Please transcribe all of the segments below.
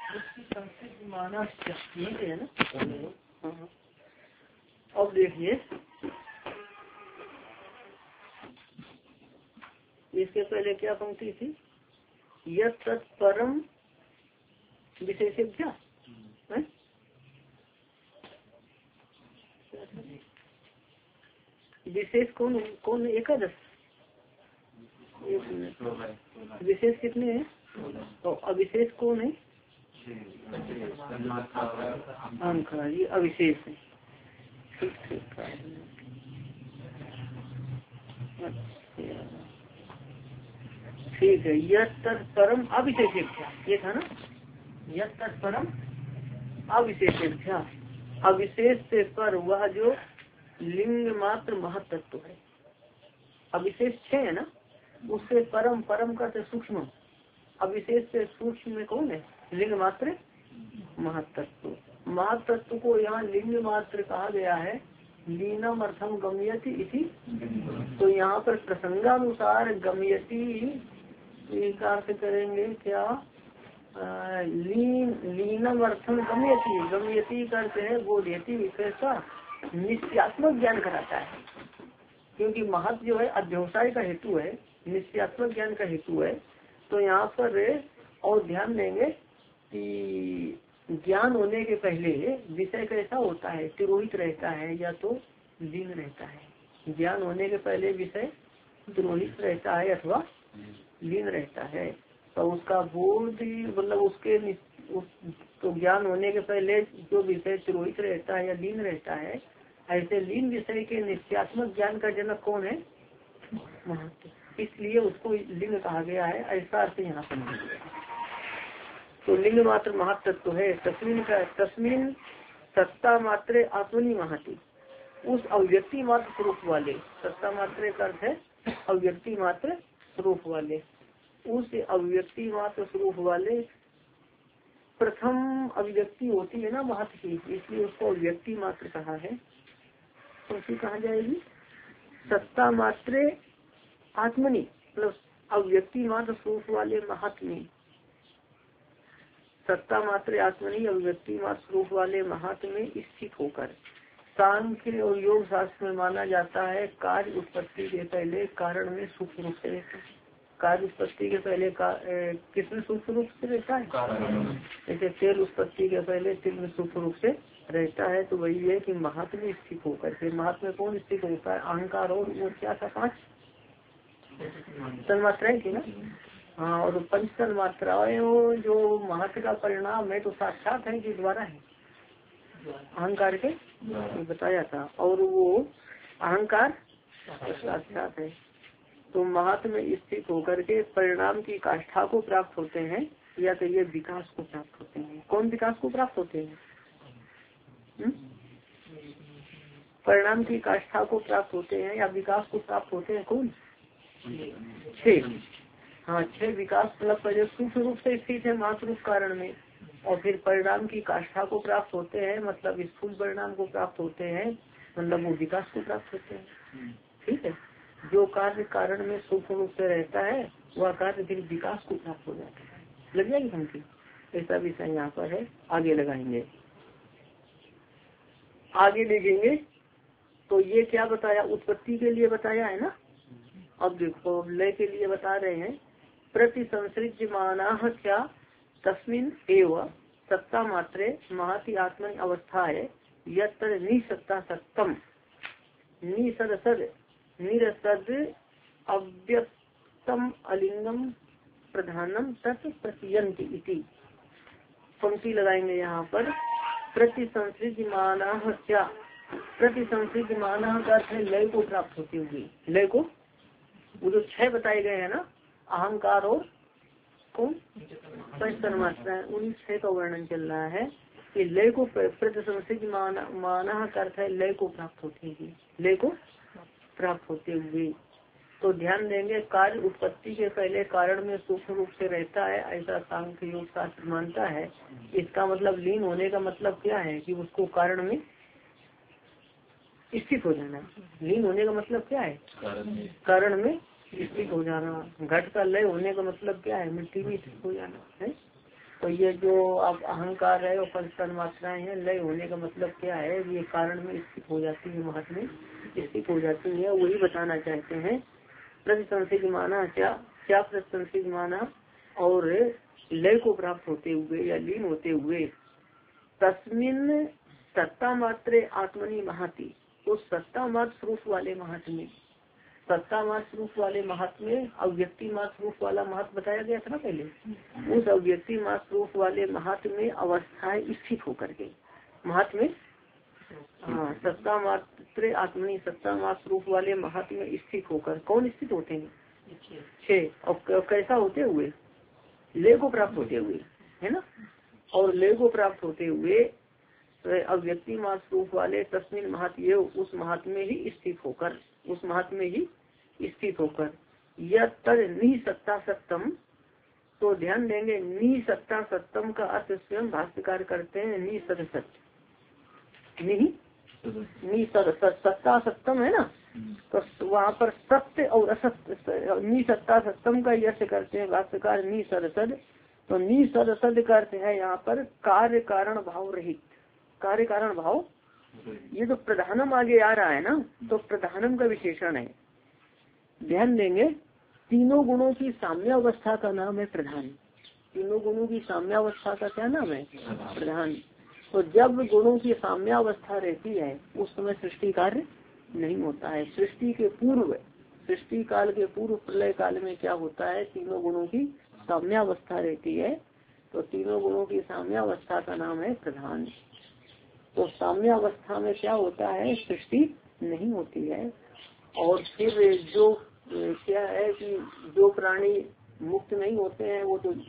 माना ठीक है ना। हाँ। अब देखिए इसके पहले क्या पंक्ति थी, यत् तत्परम विशेषज्ञ है? विशेष कौन कौन एकादश, एक मिनट, विशेष कितने हैं तो अविशेष कौन है, अहंकार, ये अविशेष है। ठीक है, यत् तत्परम अविशेषज्ञ, ये था ना, यत् तत्परम अविशेषज्ञ, अविशेष से पर वह जो लिंग मात्र महत्त्व है, अविशेष 6 है ना, उससे परम, परम का से सूक्ष्म, अविशेष से सूक्ष्म में कौन है, लिंग मात्र महत्त्व। महत्त्व को यहाँ लिंग मात्र कहा गया है, लीनम अर्थम गम्यति इति। तो यहाँ पर प्रसंगानुसार गम्यति का अर्थ करेंगे क्या, लीनम अर्थम गम्यति, गम्यति का अर्थ है बोध्यति, कैसा निश्चयात्मक ज्ञान कराता है, क्योंकि महत्व जो है अध्यवसाय का हेतु है, निश्चयात्मक ज्ञान का हेतु है। तो यहाँ पर और ध्यान देंगे कि ज्ञान होने के पहले विषय कैसा होता है, तिरोहित रहता है या तो लीन रहता है। ज्ञान होने के पहले विषय तिरोहित रहता है अथवा लीन रहता है। तो उसका बोध मतलब उसके तो ज्ञान होने के पहले जो विषय तिरोहित रहता है या लीन रहता है, ऐसे लीन विषय के निश्चयात्मक ज्ञान का जनक कौन है, महत्व, इसलिए उसको लिंग कहा गया है, ऐसा अर्थ यहाँ समझ गया। तो लिंग मात्र महत्त्व है, तस्मिन सत्ता मात्रे आत्मनि महति, उस अव्यक्ति मात्र स्वरूप वाले, सत्ता मात्रे का अर्थ है अव्यक्ति मात्र स्वरूप वाले, उस अव्यक्ति मात्र स्वरूप वाले, प्रथम अभिव्यक्ति होती है ना महत्व की, इसलिए उसको अव्यक्ति मात्र कहा है। तो उसकी कहा जाएगी सत्ता मात्रे आत्मनि, मतलब अव्यक्ति मात्र स्वरूप वाले महात्मा, सत्ता मात्र आत्मनि अव्यक्ति मात्र स्वरूप वाले महात्मा में स्थित होकर। सांख्य और योग शास्त्र में माना जाता है कार्य उत्पत्ति के पहले कारण में सूक्ष्म रूप से रहता है, कार्य उत्पत्ति के पहले किसमें सूक्ष्म रूप से रहता है, जैसे तेल उत्पत्ति के पहले तिल में सूक्ष्म रूप से रहता है। तो वही है कि महात्मा में स्थित होकर, फिर महात्मा कौन स्थित होता है, अहंकार और वो क्या था 5 तन्मात्राएं थी ना, हाँ, और 5 तन्मात्राएं जो महत्व का परिणाम है तो साक्षात है कि द्वारा है, अहंकार के बताया था, और वो अहंकार साक्षात है। तो महत्व में स्थित होकर के परिणाम की काष्ठा को प्राप्त होते हैं, या तो ये विकास को प्राप्त होते हैं। कौन विकास को प्राप्त होते हैं, परिणाम की काष्ठा को प्राप्त होते हैं या विकास को प्राप्त होते हैं, कौन 6, हाँ 6 विकास, मतलब पहले सूक्ष्म रूप से स्थित है मात्र रूप कारण में, और फिर परिणाम की काष्ठा को प्राप्त होते हैं, मतलब स्थूल परिणाम को प्राप्त होते हैं, मतलब वो विकास को प्राप्त होते हैं। ठीक है, जो कार्य कारण में सूक्ष्म रूप से रहता है वह कार्य फिर विकास को प्राप्त हो जाता है। लग जाएगी पंक्ति, ऐसा विषय यहाँ पर है, आगे लगाएंगे, आगे देखेंगे। तो ये क्या बताया, उत्पत्ति के लिए बताया है ना। अब देखो लय के लिए बता रहे हैं, प्रति संसृज्यमाना क्या तस्मिन एव सत्ता मात्रे महति आत्मनि अवस्था है, यत्र निसत्ता सत्तम निसद निरसद अव्यक्तम अलिंगम प्रधानम तत् प्रतीयन्ति इति। पंक्ति लगाएंगे यहाँ पर, प्रति संसृज्यमाना क्या, प्रति संसृज्यमाना का अर्थ है लय को प्राप्त होती होगी, लय को, वो जो 6 बताए गए हैं ना, अहंकार और कौन 5 तन्मात्राएं, उन 6 का वर्णन चल रहा है कि लय को प्रति संसृज्यमाना का अर्थ है लय को प्राप्त होती है, लय को प्राप्त होते हुए। तो ध्यान देंगे, कार्य उत्पत्ति के पहले कारण में सूक्ष्म रूप से रहता है, ऐसा सांख्य योग शास्त्र मानता है। इसका मतलब लीन होने का मतलब क्या है कि उसको कारण में स्थित हो जाना। लीन होने का मतलब क्या है, कारण में स्थित हो जाना। घट का लय होने का मतलब क्या है, मिट्टी में स्थित हो जाना है। तो ये जो अब अहंकार है और पंच मात्राएं हैं, लय होने का मतलब क्या है, ये कारण में स्थित हो जाती है, महत में स्थित हो जाती है, वही बताना चाहते हैं। प्रतिसंसिक माना क्या क्या प्रतिसंसिक माना, और लय को प्राप्त होते हुए या लीन होते हुए तस्मिन सत्ता मात्रे आत्मनि महति, उस सत्ता मात्र स्वरूप वाले महत में, सत्ता मात्र स्वरूप वाले महत में अव्यक्ति मात्र स्वरूप वाला महत बताया गया था ना पहले, उस अव्यक्ति मात्र स्वरूप वाले महत में अवस्थाएं स्थित होकर के, महत में हाँ सत्ता मात्र आत्मनि सत्ता मात्र स्वरूप वाले महत में स्थित होकर, कौन स्थित होते हैं, छह, और कैसा होते हुए, लय को प्राप्त होते हुए, है ना, और लय को प्राप्त होते हुए अव्यक्ति मात्र स्वरूप वाले तस्मिन महत, ये उस महत में ही स्थित होकर, उस महत में ही स्थित होकर, यह तद निसत्ता सत्तम, तो ध्यान देंगे निसत्ता सत्तम का अर्थ स्वयं भाष्यकार करते हैं निसद सत्य, सत्ता सत्तम है ना, तो वहाँ पर सत्य और असत्य, निसत्ता सत्तम का अर्थ करते हैं भाष्यकार निसद सद, तो निसद सद का अर्थ है यहाँ पर कार्य कारण भाव रहित, कार्य कारण भाव, ये तो प्रधानम आगे आ रहा है ना, तो प्रधानम का विशेषण है, ध्यान देंगे तीनों गुणों की साम्यावस्था का नाम है प्रधान, तीनों गुणों की साम्यावस्था का क्या नाम है, प्रधान। तो जब गुणों की साम्यावस्था रहती है उस समय सृष्टि कार्य नहीं होता है, सृष्टि के पूर्व, सृष्टि काल के पूर्व प्रलय काल में क्या होता है, तीनों गुणों की साम्यावस्था रहती है, तो तीनों गुणों की साम्यावस्था का नाम है प्रधान। तो साम्यावस्था में क्या होता है, सृष्टि नहीं होती है, और फिर जो क्या है कि जो प्राणी मुक्त नहीं होते हैं वो तो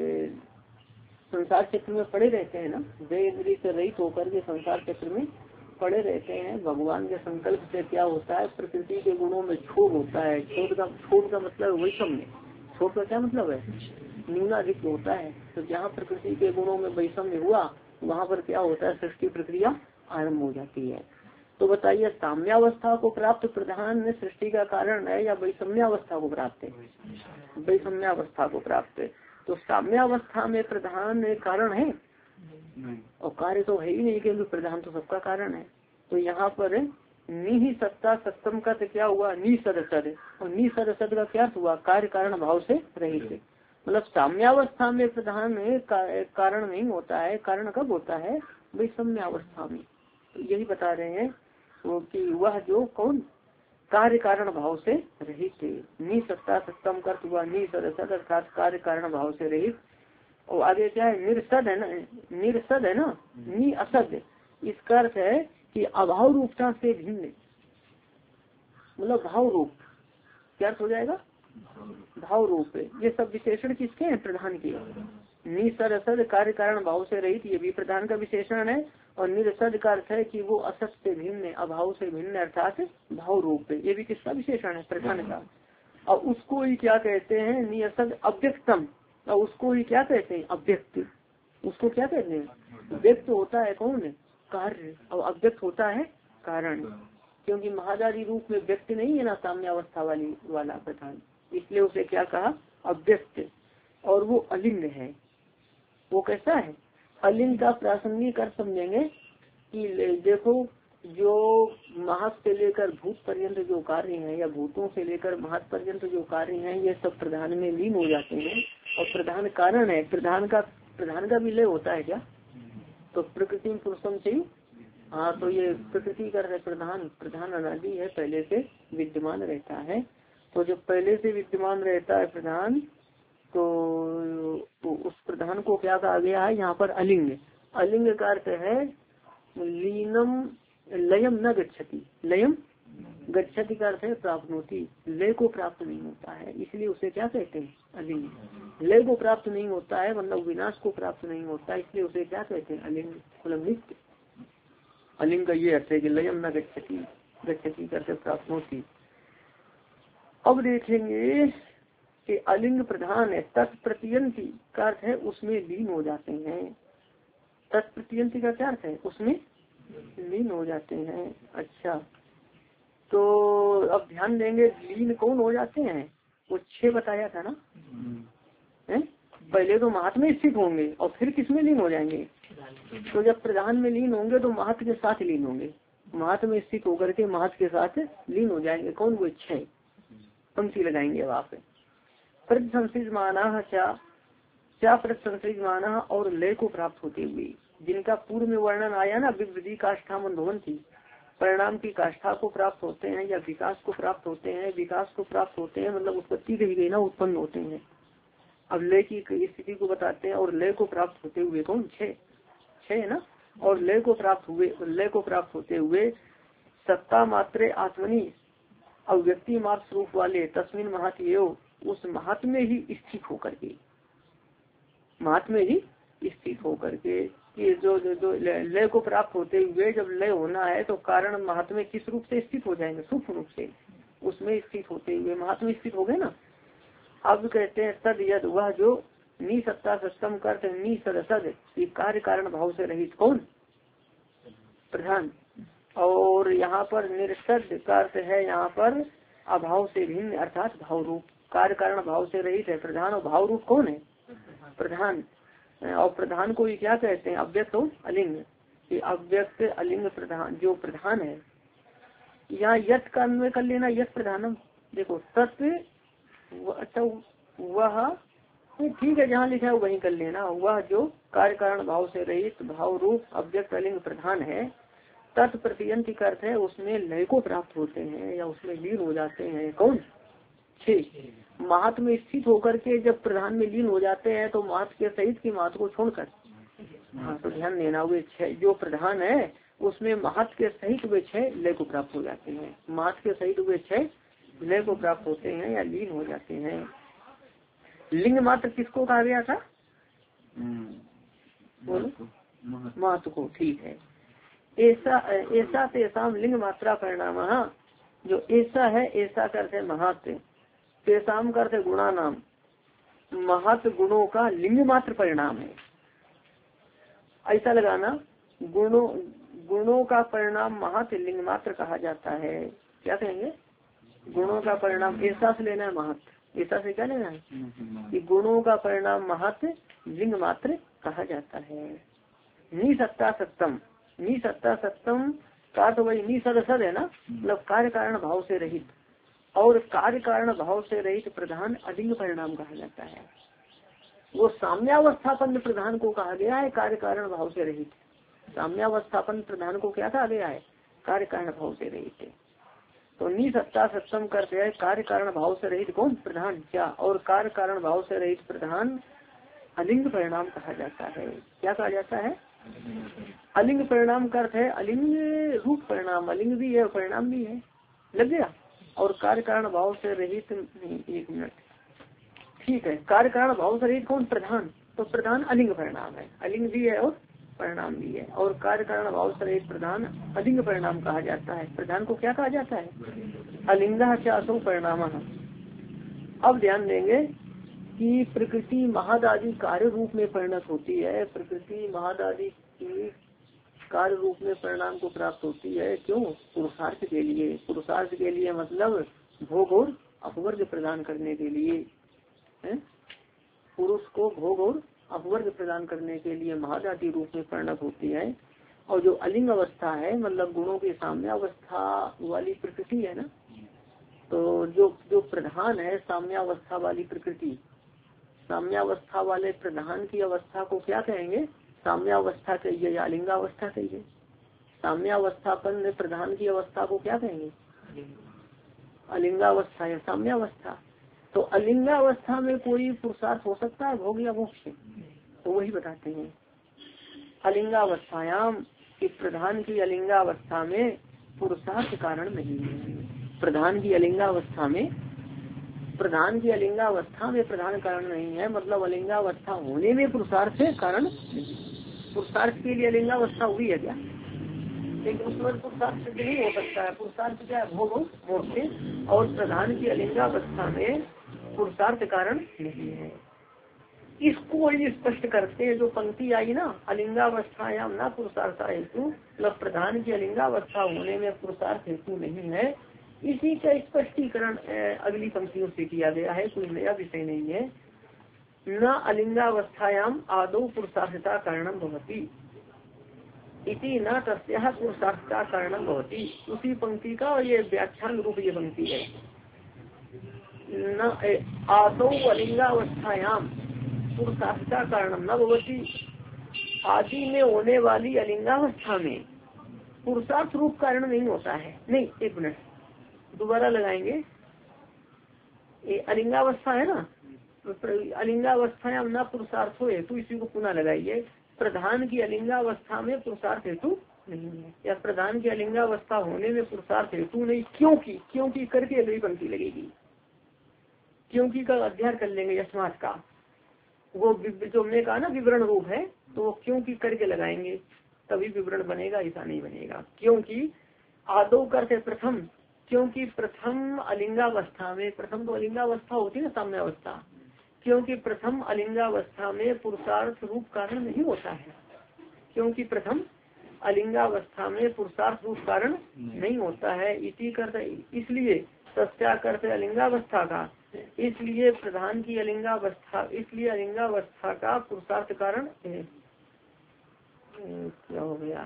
संसार चक्र में पड़े रहते हैं ना, देह इंद्रिय से रहित होकर के संसार चक्र में पड़े रहते हैं। भगवान के संकल्प से क्या होता है, प्रकृति के गुणों में छोड़ होता है, छोड़ का मतलब वैषम्य, छोड़ का क्या मतलब है, न्यूनाधिक होता है। तो जहाँ प्रकृति के गुणों में वैषम्य हुआ वहाँ पर क्या होता है, सृष्टि प्रक्रिया आरम्भ हो जाती है। तो बताइए साम्यावस्था को प्राप्त प्रधान सृष्टि का कारण है या वैषम्यावस्था को प्राप्त है, वैषम्यावस्था को प्राप्त है। तो साम्यावस्था में प्रधान कारण है और कार्य तो है ही नहीं, क्योंकि प्रधान तो सबका कारण है। तो यहाँ पर नि सत्ता सत्तम का तो क्या हुआ, निसद सद, और निसद सद का क्या हुआ, कार्य कारण भाव से रहित। मतलब साम्यावस्था में प्रधान कारण नहीं होता है, कारण कब होता है, वैषम्यावस्था में। तो यही बता रहे हैं वो कि वह जो कौन कार्य कारण भाव से रहित, निसत्ता सत्तम का हुआ निसद सद अर्थात कार्य कारण भाव से रहित। और आगे क्या है, निर्सद है ना, निर्सद है ना, नि असद, इसका अर्थ है कि अभाव रूपता से भिन्न, मतलब भाव रूप, क्या अर्थ हो जाएगा, भाव रूप। ये सब विशेषण किसके हैं, प्रधान के। निसद असद कार्य कारण भाव से रहित, ये भी प्रधान का विशेषण है। और निर्सद का अर्थ है कि वो असत से भिन्न, अभाव से भिन्न अर्थात भाव रूप, ये भी किसका विशेषण है, प्रधान का। और उसको ही क्या कहते हैं, निसद अव्यक्तम, और उसको ही क्या कहते हैं, अव्यक्त। उसको क्या कहते हैं, व्यक्त होता है कौन, कार्य, और अव्यक्त होता है कारण, क्योंकि महादारी रूप में व्यक्त नहीं है ना साम्यावस्था वाला प्रधान, इसलिए उसे क्या कहा, अव्यक्त। और वो अलिंग है, वो कैसा है, अलिंग का प्रासंगिक अर्थ समझेंगे कि देखो जो महत से लेकर भूत पर्यंत जो कार्य हैं या भूतों से लेकर महत पर्यंत जो कार्य हैं ये सब प्रधान में लीन हो जाते हैं, और प्रधान कारण है। प्रधान का विलय होता है क्या, तो प्रकृति पुरुषम से, हाँ, तो ये प्रकृति का प्रधान अनादि है, पहले से विद्यमान रहता है। तो जब पहले से विद्यमान रहता है प्रधान, तो उस प्रधान को क्या कहा गया है यहाँ पर, अलिंग। अलिंग का अर्थ है लीनम लयम न गच्छति, लयम गच्छति का अर्थ है प्राप्नोति, लय को प्राप्त नहीं होता है, इसलिए उसे क्या कहते हैं, अलिंग। लय को प्राप्त नहीं होता है मतलब विनाश को प्राप्त नहीं होता, इसलिए उसे क्या कहते हैं, अलिंग, मतलब नित्य। अलिंग का ये अर्थ है कि लयम न गच्छति, गच्छति करते प्राप्नोति। अब देखेंगे कि अलिंग प्रधान है, तत्प्रत्यंती का अर्थ है उसमें लीन हो जाते हैं। तत्प्रत्यंती का क्या अर्थ है, उसमें लीन हो जाते हैं। अच्छा, तो अब ध्यान देंगे लीन कौन हो जाते हैं, वो 6 बताया था ना, है पहले तो महत में स्थित होंगे और फिर किसमें लीन हो जाएंगे। तो जब प्रधान में लीन होंगे तो महत के साथ लीन होंगे, महत में स्थित होकर के महत के साथ लीन हो जाएंगे। कौन वो 6 पंक्ति लगाएंगे अब आप। प्रतिसंसृजमाना क्या प्रतिसंसृजमाना और लय को प्राप्त होते हुए, जिनका पूर्व में वर्णन आया ना, विवृद्धि काष्ठा मंदोहन थी, परिणाम की काष्ठा को प्राप्त होते हैं या विकास को प्राप्त होते हैं, विकास को प्राप्त होते हैं मतलब उत्पत्ति कही गई ना, उत्पन्न होते हैं। अब लय की स्थिति को बताते हैं और लय को प्राप्त होते हुए कौन 6 है ना। और लय को प्राप्त होते हुए सत्ता मात्रे आत्मनि अव्यक्ति मात्र स्वरूप वाले तस्मिन महत एव, उस महत में ही स्थित होकर के, महत में ही स्थित होकर के कि जो लय को प्राप्त होते हुए जब लय होना है तो कारण महत में किस रूप से स्थित हो जाएंगे, सूक्ष्म रूप से उसमें स्थित होते हुए महत में स्थित हो गए ना। अब कहते हैं तद यद, वह जो निसत्ता सत्तम करते निसद कार्य कारण भाव से रहित कौन प्रधान, और यहाँ पर निरसद का अर्थ है यहाँ पर अभाव से भिन्न अर्थात भाव रूप, कार्य कारण भाव से रहित है प्रधान, और भाव रूप कौन है प्रधान। और प्रधान को ये क्या कहते हैं, अव्यक्त और अलिंग, ये अव्यक्त अलिंग प्रधान जो प्रधान है। यहाँ यत का अन्वय कर लेना, यत प्रधानम, देखो तत्व वह ठीक है, जहाँ लिखा है वहीं कर लेना, वह जो कार्य कारण भाव से रहित भाव रूप अव्यक्त अलिंग प्रधान है, तत्प्रतियंती का अर्थ है उसमें लय को प्राप्त होते हैं या उसमें लीन हो जाते हैं। कौन 6 महत में स्थित होकर के जब प्रधान में लीन हो जाते हैं तो महत के सहित की महत को छोड़कर, हाँ तो ध्यान देना, वे 6 जो प्रधान है उसमें महत के सहित वे 6 लय को प्राप्त हो जाते हैं, महत के सहित वे 6 लय को प्राप्त होते हैं या लीन हो जाते हैं। लिंग मात्र किसको कहा गया था, बोलो महत को, ठीक है। ऐसा तेसाम लिंग मात्रा परिणाम, जो ऐसा है, ऐसा करते महत, तेसाम करते गुणा नाम, महत गुणों का लिंग मात्र परिणाम है, ऐसा लगाना, गुणों का परिणाम महत लिंग मात्र कहा जाता है। क्या कहेंगे, गुणों का परिणाम ऐसा से लेना है, महत ऐसा से क्या लेना है कि गुणों का परिणाम महत लिंग मात्र कहा जाता है। निसत्ता सत्तम, निसत्ता सत्तम का तो वही निसद है ना, मतलब कार्य कारण भाव से रहित, और कार्य कारण भाव से रहित प्रधान अलिंग परिणाम कहा जाता है। वो साम्यावस्थापन प्रधान को कहा गया है कार्य कारण भाव से रहित, साम्यावस्थापन प्रधान को क्या कहा गया है, कार्य कारण भाव से रहित। तो निसत्ता सत्तम करते हैं कार्य कारण भाव से रहित कौन प्रधान, क्या, और कार्य कारण भाव से रहित प्रधान अलिंग परिणाम कहा जाता है। क्या कहा जाता है, अलिंग परिणाम का अर्थ है अलिंग रूप परिणाम, अलिंग भी है परिणाम भी है, लग गया। और कार्य कारण भाव से रहित, एक मिनट, ठीक है, कार्य कारण भाव से रहित कौन प्रधान, तो प्रधान अलिंग परिणाम है, अलिंग भी है और परिणाम भी है, और कार्य कारण भाव से रहित प्रधान अलिंग परिणाम कहा जाता है। प्रधान को क्या कहा जाता है, अलिंगा चासो परिणाम। अब ध्यान देंगे कि प्रकृति महद आदि कार्य रूप में परिणत होती है, प्रकृति महद आदि की कार्य रूप में परिणाम को प्राप्त होती है, क्यों, पुरुषार्थ के लिए, पुरुषार्थ के लिए मतलब भोग और अपवर्ग प्रदान करने के लिए, पुरुष को भोग और अपवर्ग प्रदान करने के लिए महद आदि रूप में परिणत होती है। और जो अलिंग अवस्था है मतलब गुणों के साम्य अवस्था वाली प्रकृति है ना, तो जो प्रधान है साम्यावस्था वाली प्रकृति, साम्यावस्था वाले प्रधान की अवस्था को क्या कहेंगे, साम्यावस्था कहिए या अलिंगावस्था कहिए। साम्यावस्थापन प्रधान की अवस्था को क्या कहेंगे, अलिंगावस्था या साम्यावस्था। तो अलिंगावस्था में कोई पुरुषार्थ हो सकता है भोग या मोक्ष, तो वही बताते हैं। अलिंगावस्थायाम कि प्रधान की अलिंगावस्था में पुरुषार्थ कारण नहीं है, प्रधान की अलिंगावस्था में, प्रधान की अलिंगावस्था में प्रधान कारण नहीं है, मतलब अलिंगावस्था होने में पुरुषार्थ से कारण नहीं। पुरुषार्थ के लिए अलिंगावस्था हुई है क्या, लेकिन उसमें पुरुषार्थ सिद्ध नहीं हो सकता है, पुरुषार्थ क्या है भोग मोक्ष, और प्रधान की अलिंगावस्था में पुरुषार्थ कारण नहीं है। इसको स्पष्ट करते हैं, जो पंक्ति आई ना, अलिंगावस्थायाम ना पुरुषार्थ हेतु, मतलब प्रधान की अलिंगावस्था होने में पुरुषार्थ हेतु नहीं है, इसी का स्पष्टीकरण अगली पंक्तियों से किया गया है, कोई नया विषय नहीं है। न अलिंगावस्थायाम आदौ पुरुषार्थता कारणम भवति इति न तस्याः पुरुषार्थता कारणम भवति। उसी पंक्ति का ये व्याख्यान रूप ये पंक्ति है। न आदौ अलिंगावस्थायाम पुरुषार्थता कारणम न भवति, आदि में होने वाली अलिंगावस्था में पुरुषार्थ रूप कारण नहीं होता है। नहीं, एक मिनट दोबारा लगाएंगे। ये अलिंगावस्था है ना, अलिंगावस्थायाम न पुरुषार्थ हेतु, इसी को पुनः लगाइए। प्रधान की अलिंगावस्था में पुरुषार्थ हेतु नहीं है, या प्रधान की अलिंगावस्था होने में पुरुषार्थ हेतु नहीं। क्योंकि करके अगली पंक्ति लगेगी। क्योंकि का अध्ययन कर लेंगे यस्मात् का, वो जो हमने कहा ना विवरण रूप है, तो वो क्योंकि करके लगाएंगे तभी विवरण बनेगा, ऐसा नहीं बनेगा। क्योंकि आदौ करते प्रथम, क्योंकि प्रथम अलिंगावस्था में, प्रथम तो अलिंगावस्था होती है ना साम्यावस्था, क्योंकि प्रथम अलिंगावस्था में पुरुषार्थ रूप कारण नहीं होता है। क्योंकि प्रथम अलिंगावस्था में पुरुषार्थ रूप कारण नहीं होता है। इसी करते इसलिए सत्या करते अलिंगावस्था का, इसलिए प्रधान की अलिंगावस्था, इसलिए अलिंगावस्था का पुरुषार्थ कारण क्या हो गया,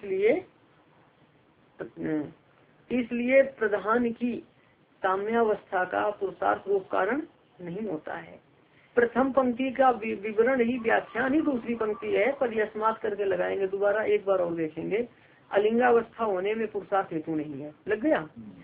इसलिए प्रधान की साम्यावस्था का पुरुषार्थ रूप कारण नहीं होता है। प्रथम पंक्ति का विवरण ही, व्याख्यान ही दूसरी पंक्ति है, पर यस्मात् करके लगाएंगे। दोबारा एक बार और देखेंगे। अलिंगावस्था होने में पुरुषार्थ हेतु नहीं है, लग गया।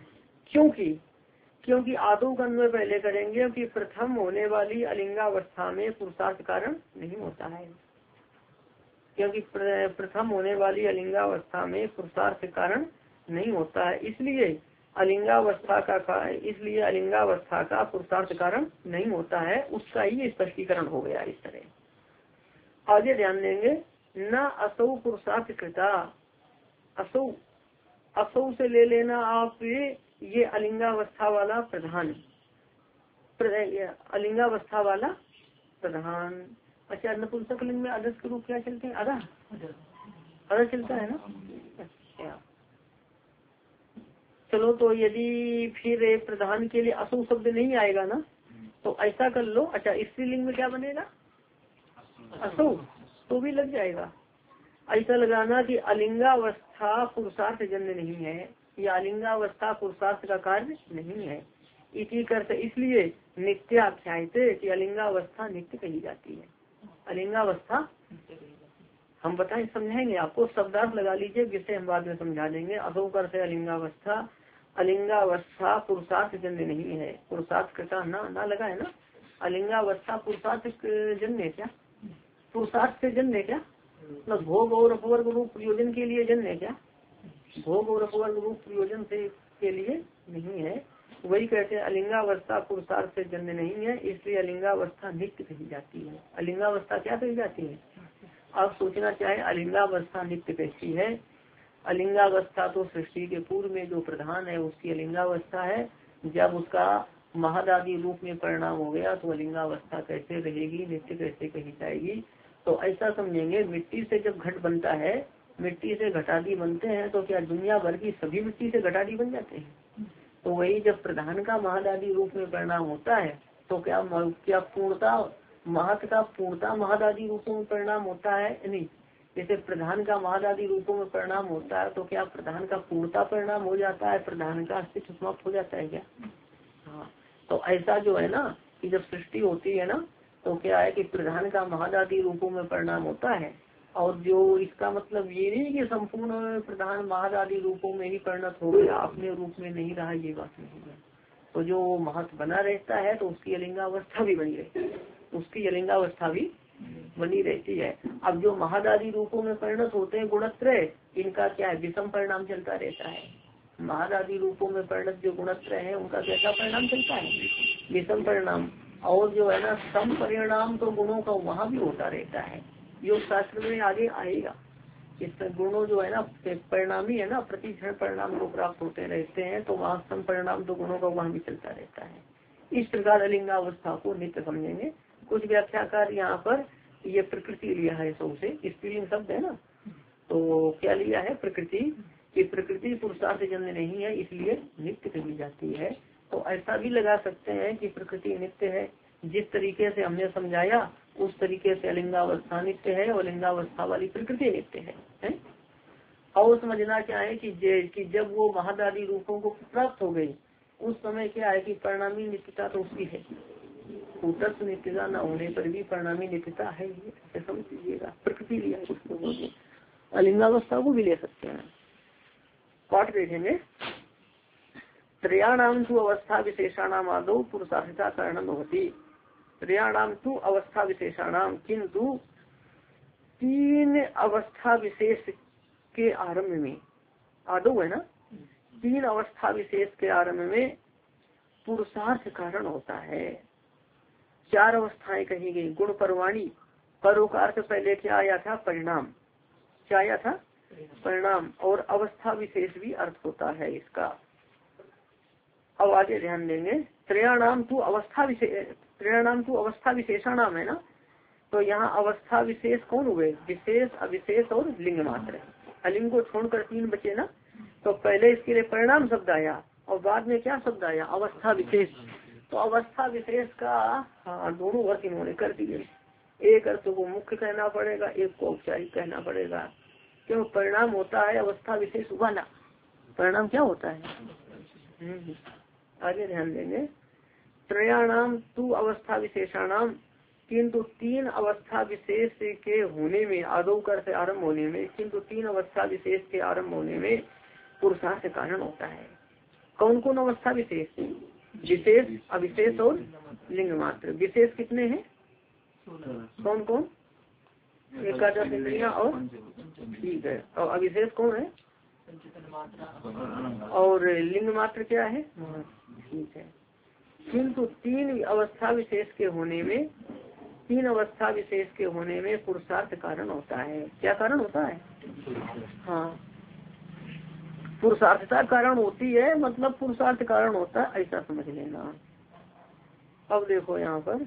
क्योंकि आदौ का अन्वय पहले करेंगे कि प्रथम होने वाली अलिंगावस्था में पुरुषार्थ कारण नहीं होता है। क्योंकि प्रथम होने वाली अलिंगावस्था में पुरुषार्थ कारण नहीं होता है, इसलिए अलिंगावस्था का पुरुषार्थ कारण नहीं होता है। उसका ही स्पष्टीकरण हो गया इस तरह। आगे ध्यान देंगे। न असौ पुरुषार्थ कृता, असौ से ले लेना आप ये अलिंगावस्था वाला प्रधान, अलिंगावस्था वाला प्रधान। अच्छा, नपुंसक लिंग में अदस के रूप क्या चलते हैं? अदा चलता है ना। अच्छा चलो, तो यदि फिर प्रधान के लिए असु शब्द नहीं आएगा ना, तो ऐसा कर लो। अच्छा, स्त्रीलिंग में क्या बनेगा? असु, तो भी लग जाएगा। ऐसा लगाना कि अलिंगावस्था पुरुषार्थ जन्य नहीं है, या अलिंगावस्था पुरुषार्थ का कार्य नहीं है। इसी करते इसलिए नित्याख्यायते कि अलिंगावस्था नित्य कही जाती है। अलिंगावस्था हम बताएं, समझाएंगे आपको। शब्दार्थ लगा लीजिए, जिससे हम बाद में समझा देंगे। असौ करते अलिंगावस्था, अलिंगावस्था पुरुषार्थ जन्य नहीं है। पुरुषार्थ का ना लगा है ना। अलिंगावस्था पुरुषार्थ जन्य क्या? पुरुषार्थ से जन्य क्या? मतलब भोग और अपवर्ग रूप प्रयोजन के लिए जन्य क्या? भोग और अपवर्ग रूप प्रयोजन से के लिए नहीं है। वही कहते हैं अलिंगावस्था पुरुषार्थ से जन्य नहीं है, इसलिए अलिंगावस्था नित्य कही जाती है। अलिंगावस्था क्या कही जाती है? आप सोचना चाहे अलिंगावस्था नित्य कैसी है। अलिंगावस्था तो सृष्टि के पूर्व में जो प्रधान है उसकी अलिंगावस्था है। जब उसका महदादि रूप में परिणाम हो गया तो अलिंगावस्था कैसे रहेगी, नित्य कैसे कही जाएगी? तो ऐसा समझेंगे, मिट्टी से जब घट बनता है, मिट्टी से घटादी बनते हैं, तो क्या दुनिया भर की सभी मिट्टी से घटादी बन जाते हैं? तो वही जब प्रधान का महदादि रूप में परिणाम होता है तो क्या पूर्णता महत का पूर्णता महदादि रूपों में परिणाम होता है? नहीं। जैसे प्रधान का महदादि रूपों में परिणाम होता है तो क्या प्रधान का पूर्णता परिणाम हो जाता है? प्रधान का अस्तित्व समाप्त हो जाता है क्या? हाँ, तो ऐसा जो है ना कि जब सृष्टि होती है ना, तो क्या है कि प्रधान का महदादि रूपों में परिणाम होता है। और जो इसका मतलब ये नहीं कि संपूर्ण प्रधान महदादि रूपों में ही परिणत हो गया, अपने रूप में नहीं रहा, ये बात नहीं है। तो जो महत बना रहता है तो उसकी अलिंगावस्था भी बनी रहती है, उसकी अलिंगावस्था भी बनी रहती है। अब जो महदादि रूपों में परिणत होते हैं गुणत्रय, इनका क्या है? विषम परिणाम चलता रहता है। महदादि रूपों में परिणत जो गुणत्रय है उनका कैसा परिणाम चलता है? विषम परिणाम। और जो है ना सम परिणाम तो गुणों का वहाँ भी होता रहता है। योग शास्त्र में आगे आएगा। इस गुणों जो है ना परिणामी है ना, प्रति क्षण परिणाम को प्राप्त होते रहते हैं, तो वहाँ सम परिणाम तो गुणों का वहाँ भी चलता रहता है। इस प्रकार अलिंगावस्था को नित्य समझेंगे। कुछ व्याख्याकार यहाँ पर ये प्रकृति लिया है, सबसे स्त्रीलिंग शब्द है ना, तो क्या लिया है? प्रकृति। कि प्रकृति पुरुषार्थ जन्य नहीं है, इसलिए नित्य कही जाती है। तो ऐसा भी लगा सकते हैं कि प्रकृति नित्य है, जिस तरीके से हमने समझाया उस तरीके से अलिंगावस्था नित्य है और लिंगावस्था वाली प्रकृति नित्य है? और समझना क्या है कि जब वो महादादी रूपों को प्राप्त हो गई उस समय क्या है कि परिणामी नित्यता तो उसकी है, कूटस्थ नित्यता न होने पर भी परिणामी नित्यता है, ऐसे समझ लीजिएगा। प्रकृति लिया है कुछ लोगों ने, अलिंगावस्था को भी ले सकते हैं। पाठ देखेंगे। त्रयाणाम तु अवस्था विशेषाणाम आदौ पुरुषार्थिता कारणम होती। त्रयाणाम तु अवस्था विशेषाणाम, किंतु 3 अवस्था विशेष के आरंभ में, आदौ है ना, 3 अवस्था विशेष के आरंभ में पुरुषार्थ कारण होता है। 4 अवस्थाएं कही गई, गुण परवाणी, परोकार से पहले क्या आया था? परिणाम। क्या आया था? परिणाम। और अवस्था विशेष भी अर्थ होता है इसका। अब आगे ध्यान देंगे। त्रयाणाम तु अवस्था विशेष, त्रयाणाम तु अवस्था विशेषाणाम है ना, तो यहाँ अवस्था विशेष कौन हुए? विशेष, अविशेष और लिंग मात्र। अलिंग को छोड़कर 3 बचे ना, तो पहले इसके लिए परिणाम शब्द आया और बाद में क्या शब्द आया? अवस्था विशेष। तो अवस्था विशेष का दोनों अर्थ इन्होंने कर दिए। एक अर्थ को मुख्य कहना पड़ेगा, एक को औपचारिक कहना पड़ेगा। क्यों? परिणाम होता है अवस्था विशेष वाला। परिणाम क्या होता है? आगे ध्यान देंगे। त्रयाणाम तु अवस्था विशेषाणाम, किंतु 3 अवस्था विशेष के होने में, आदौ कर से आरंभ होने में, किंतु 3 अवस्था विशेष के आरंभ होने में पुरुषार्थ कारण होता है। कौन कौन अवस्था विशेष? विशेष, अविशेष और लिंग मात्र। विशेष कितने हैं? कौन कौन? एकादश इंद्रियां और, ठीक है। और अविशेष कौन है? और लिंग मात्र क्या है? ठीक है। किंतु 3 अवस्था विशेष के होने में, 3 अवस्था विशेष के होने में पुरुषार्थ कारण होता है। क्या कारण होता है? हाँ, पुरुषार्थता कारण होती है, मतलब पुरुषार्थ कारण होता है, ऐसा समझ लेना। अब देखो यहाँ पर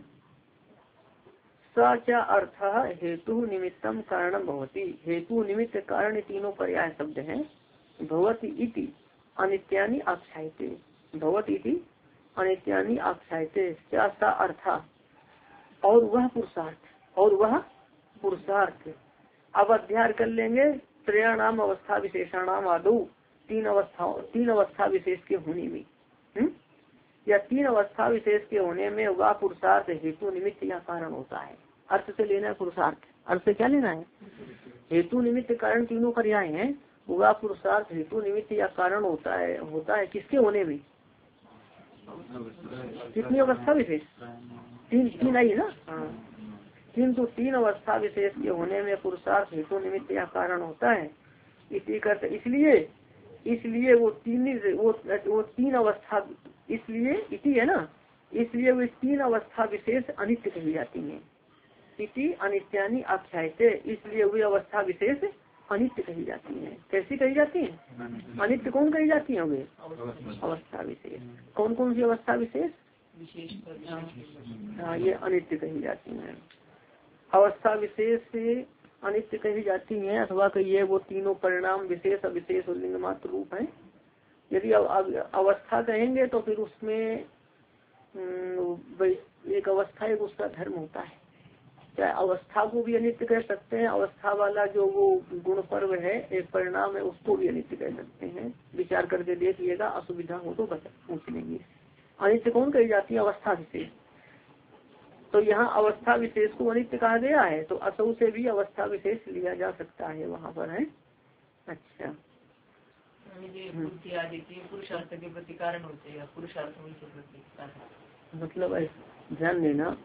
सा क्या अर्थ, हेतु निमित्तम कारणम भवति। हेतु निमित्त कारण तीनों पर्याय शब्द हैं। भवति इति अनित्यानि आख्यायते, भवति इति अनित्यानि आख्यायते। क्या सा अर्थ, और वह पुरुषार्थ, और वह पुरुषार्थ। अब अध्ययन कर लेंगे। त्रयाणाम अवस्था विशेषाणाम आदौ, 3 अवस्था विशेष के होने में, या 3 अवस्था विशेष के होने में वह पुरुषार्थ हेतु निमित्त या कारण होता है। अर्थ से लेना है पुरुषार्थ, अर्थ से क्या लेना है? हेतु निमित्त कारण तीनों पर्याय हैं। वह पुरुषार्थ हेतु निमित्त या कारण होता है किसके होने में? कितनी अवस्था विशेष? 3 आई ना। हाँ, किंतु 3 अवस्था विशेष के होने में पुरुषार्थ हेतु निमित्त या कारण होता है। इसलिए वो 3 अवस्था, इसलिए इति है ना, इसलिए वो 3 अवस्था विशेष अनित्य कही जाती हैं। इति अनित्यानि आख्यायते, इसलिए वे अवस्था विशेष अनित्य कही जाती हैं। कैसी कही जाती हैं? अनित्य कौन कही जाती है? वे अवस्था विशेष। कौन कौन सी अवस्था विशेष? हाँ, ये अनित्य कही जाती हैं। अवस्था विशेष से अनित्य कही जाती हैं, अथवा कहिए वो तीनों परिणाम विशेष, अविशेष और लिंग मात्र रूप है। यदि अवस्था कहेंगे तो फिर उसमें एक अवस्था, एक उसका धर्म होता है। चाहे अवस्था को भी अनित्य कह सकते हैं, अवस्था वाला जो वो गुण पर्व है, एक परिणाम है, उसको भी अनित्य कह सकते हैं। विचार करके देखिएगा, असुविधा हो तो पूछ लेंगे। अनित्य कौन कही जाती है? अवस्था विशेष। तो यहाँ अवस्था विशेष को अनित्य कहा गया है, तो असौ से भी अवस्था विशेष लिया जा सकता है वहाँ पर, है। अच्छा, पुरुषार्थ के प्रति कारण होते हैं, पुरुषार्थ के प्रति मतलब ध्यान देना,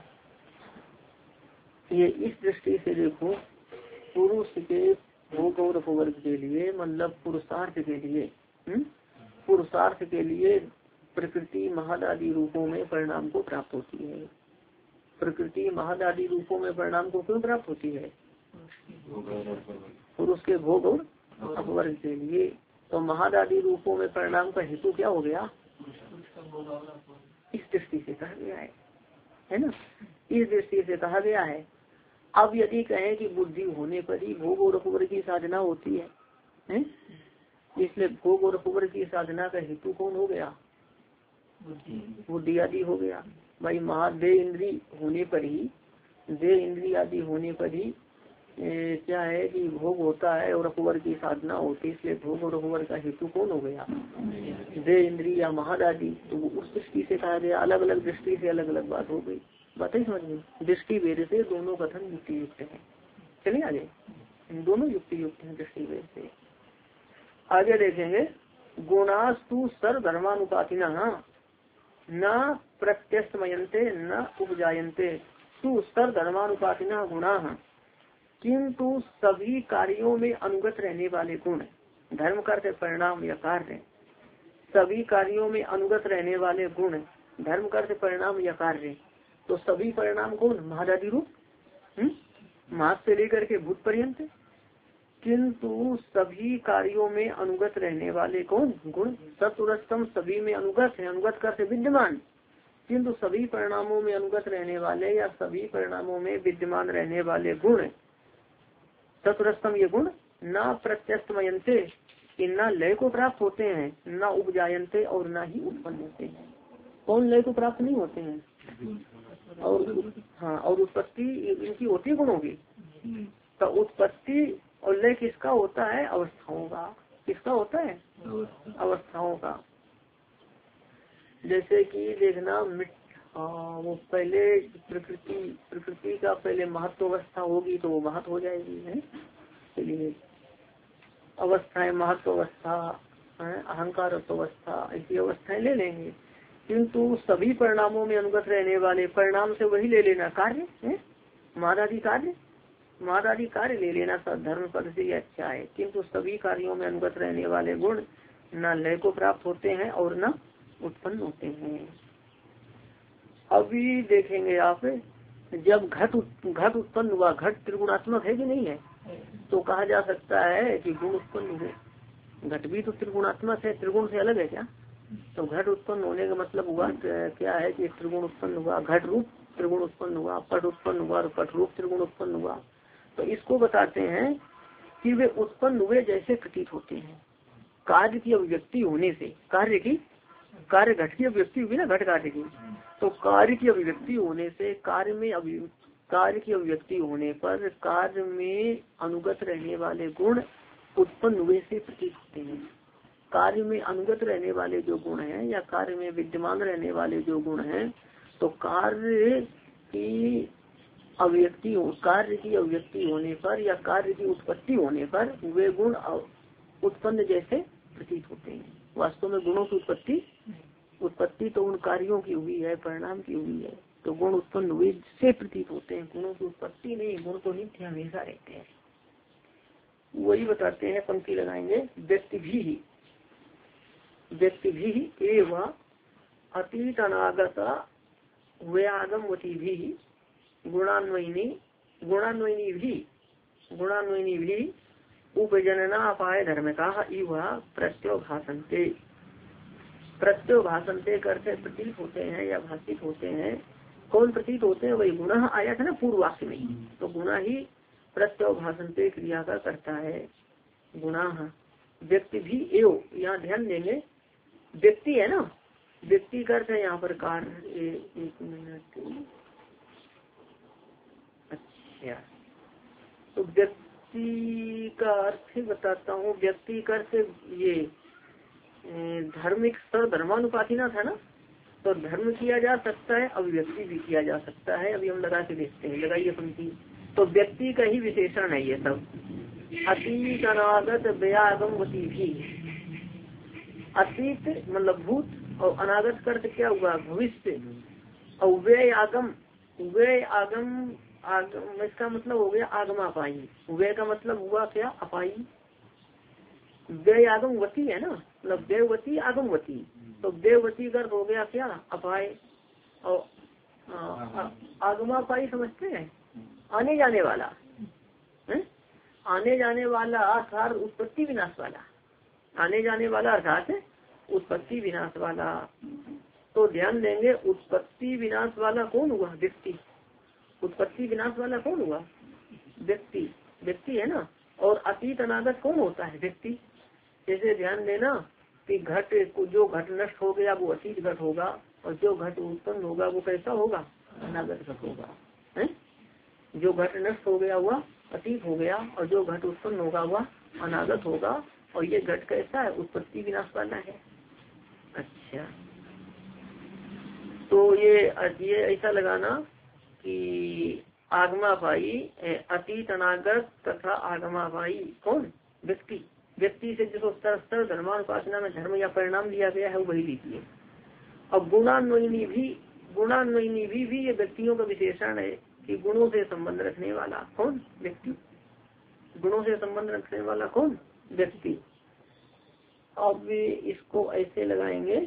ये इस दृष्टि से देखो, पुरुष के भोग और अपवर्ग के लिए, मतलब पुरुषार्थ के लिए, पुरुषार्थ के लिए प्रकृति महदादि रूपों में परिणाम को प्राप्त होती है। प्रकृति महदादि रूपों में परिणाम को क्यों प्राप्त होती है? पुरुष के भोग और अपवर्ग के लिए। तो महदादि रूपों में परिणाम का हेतु क्या हो गया? इस दृष्टि से कहा गया है ना, इस दृष्टि से कहा गया है। अब यदि कहें कि बुद्धि होने पर ही भोग और अपवर्ग की साधना होती है, इसलिए भोग और अपवर्ग की साधना का हेतु कौन हो गया? बुद्धि आदि हो गया। भाई महादेह इंद्री होने पर ही, देह इंद्री आदि होने पर ही क्या है कि भोग होता है और अकबर की साधना होती है, इसलिए भोग और अकबर का हेतु कौन हो गया? देह इंद्री या महाद आदि। तो उस दृष्टि से कहा गया, अलग अलग दृष्टि से अलग अलग बात हो गई। बात ही समझ में, दृष्टि भेद से दोनों कथन युक्ति युक्त है। चलिए आगे, दोनों युक्ति युक्त है दृष्टि भेद से। आगे देखेंगे, गुणास्तु सर्व धर्मानुपातिना न प्रत्यस्तमयन्ते न उपजायन्ते तु सर्व धर्मानुपातिना गुणा, किंतु सभी कार्यों में अनुगत रहने वाले गुण, धर्म करते परिणाम या कार्य, सभी कार्यों में अनुगत रहने वाले गुण, धर्म करते परिणाम या कार्य। तो सभी परिणाम गुण महादादि रूप, महात से लेकर के भूत पर्यंत, किंतु सभी कार्यों में अनुगत रहने वाले कौन? गुण। सत्वरस्तम सभी में अनुगत है, अनुगत करते विद्यमान, किंतु सभी परिणामों में अनुगत रहने वाले या सभी परिणामों में विद्यमान रहने वाले गुण, सत्वरस्तम ये गुण, न प्रत्यस्तमयन्ते, न लय को प्राप्त होते हैं, न उपजायन्ते और न ही उत्पन्न होते हैं। कौन लय को प्राप्त नहीं होते हैं? और हाँ, और उत्पत्ति इनकी होती है गुणों की। तो उत्पत्ति और लय किसका होता है? अवस्थाओं का। किसका होता है? अवस्थाओं का। जैसे कि देखना वो पहले प्रकृति का पहले महत्व अवस्था होगी तो वो महत्व हो जाएगी है। चलिए अवस्थाएं, महत्व अवस्था, अहंकार अवस्था, ऐसी अवस्थाएं ले लेंगे। किंतु सभी परिणामों में अनुगत रहने वाले, परिणाम से वही ले लेना कार्य है, मादादि कार्य, मादादि कार्य ले लेना, सब धर्म पद से अच्छा है। किंतु सभी कार्यों में अनुगत रहने वाले गुण न लय को प्राप्त होते हैं और न उत्पन्न होते हैं। अभी देखेंगे आप, जब घट उत्पन्न हुआ, घट त्रिगुणात्मक है कि नहीं है? तो कहा जा सकता है कि गुण उत्पन्न हुए। घट भी तो त्रिगुणात्मक है, त्रिगुण से अलग है क्या? तो घट उत्पन्न होने का मतलब हुआ क्या है कि त्रिगुण उत्पन्न हुआ, घट रूप त्रिगुण उत्पन्न हुआ, पट उत्पन्न हुआ और पट रूप त्रिगुण उत्पन्न हुआ। तो इसको बताते हैं कि वे उत्पन्न हुए जैसे प्रतीत होते हैं, कार्य की अभिव्यक्ति होने से। कार्य की, कार्य घट की अभिव्यक्ति हुई ना, घट कार्य की, तो कार्य की अभिव्यक्ति होने से, कार्य की अभिव्यक्ति होने पर कार्य में अनुगत रहने वाले गुण उत्पन्न हुए से प्रतीत होते हैं। कार्य में अनुगत रहने वाले जो गुण हैं या कार्य में विद्यमान रहने वाले जो गुण हैं, तो कार्य की अभिव्यक्ति होने पर या कार्य की उत्पत्ति होने पर वे गुण उत्पन्न जैसे प्रतीत होते हैं। वास्तव में गुणों की उत्पत्ति तो उन कार्यों की हुई है, परिणाम की हुई है, तो गुण उत्पन्न हुए से प्रतीत होते हैं। गुणों की उत्पत्ति नहीं, गुण तो नित्य हमेशा रहते हैं। वही बताते हैं, पंक्ति लगाएंगे, व्यक्ति भी एवं अतीत अनागत व्यागमवती भी गुणान्वयनी भी उपजनना अपाय धर्म का इव प्रत्योभाषन्ते करते प्रतीत होते हैं या भाषित होते हैं। कौन प्रतीत होते हैं? वही गुण आया था ना पूर्व वाक्य में, तो गुणा ही प्रत्योभाषन्ते क्रिया का करता है। गुणा व्यक्ति भी एव, यहाँ ध्यान देंगे, व्यक्ति है ना, व्यक्ति करते हैं यहाँ पर कार्य। एक मिनट, अच्छा, तो व्यक्ति का अर्थ बताता हूँ। व्यक्ति करते ये धार्मिक धर्मानुपातिना था ना, तो धर्म किया जा सकता है, अभिव्यक्ति भी किया जा सकता है। अभी हम लगा के देखते हैं, लगाइए पंक्ति। तो व्यक्ति का ही विशेषण है ये सब। अतीत अनागत व्यागमवती भी, अतीत मतलब भूत और अनागत करते क्या हुआ? भविष्य। और व्यय आगम इसका मतलब हो गया आगमापाई। व्यय का मतलब हुआ क्या? अपाई। व्यय आगमवती है ना, मतलब देववती आगमवती, तो देववती का हो गया क्या? अपाय। और आगमापाई समझते हैं, आने जाने वाला है? आने जाने वाला अर्थात उत्पत्ति विनाश वाला, आने जाने वाला अर्थात उत्पत्ति विनाश वाला। तो ध्यान देंगे, उत्पत्ति विनाश वाला कौन हुआ? व्यक्ति। उत्पत्ति विनाश वाला कौन हुआ? व्यक्ति। व्यक्ति है ना। और अतीत अनागत कौन होता है? व्यक्ति। जैसे ध्यान देना कि घट, जो घट नष्ट हो गया वो अतीत घट होगा, और जो घट उत्पन्न होगा वो कैसा होगा, अनागत घट होगा है। जो घट नष्ट हो गया हुआ अतीत हो गया और जो घट उत्पन्न होगा वह अनागत होगा। और ये घट कैसा है, उत्पत्ति विनाश वाला है। अच्छा, तो ये ऐसा लगाना कि आगमापाई अतीत अनागत तथा आगमापाई कौन, व्यक्ति। व्यक्ति से जो स्तर धर्मानुपासना में धर्म या परिणाम लिया गया है वही लीजिए। अब गुणान्वयनी भी ये व्यक्तियों का विशेषण है कि गुणों से संबंध रखने वाला कौन, व्यक्ति। गुणों से संबंध रखने वाला कौन, व्यक्ति। अब इसको ऐसे लगाएंगे,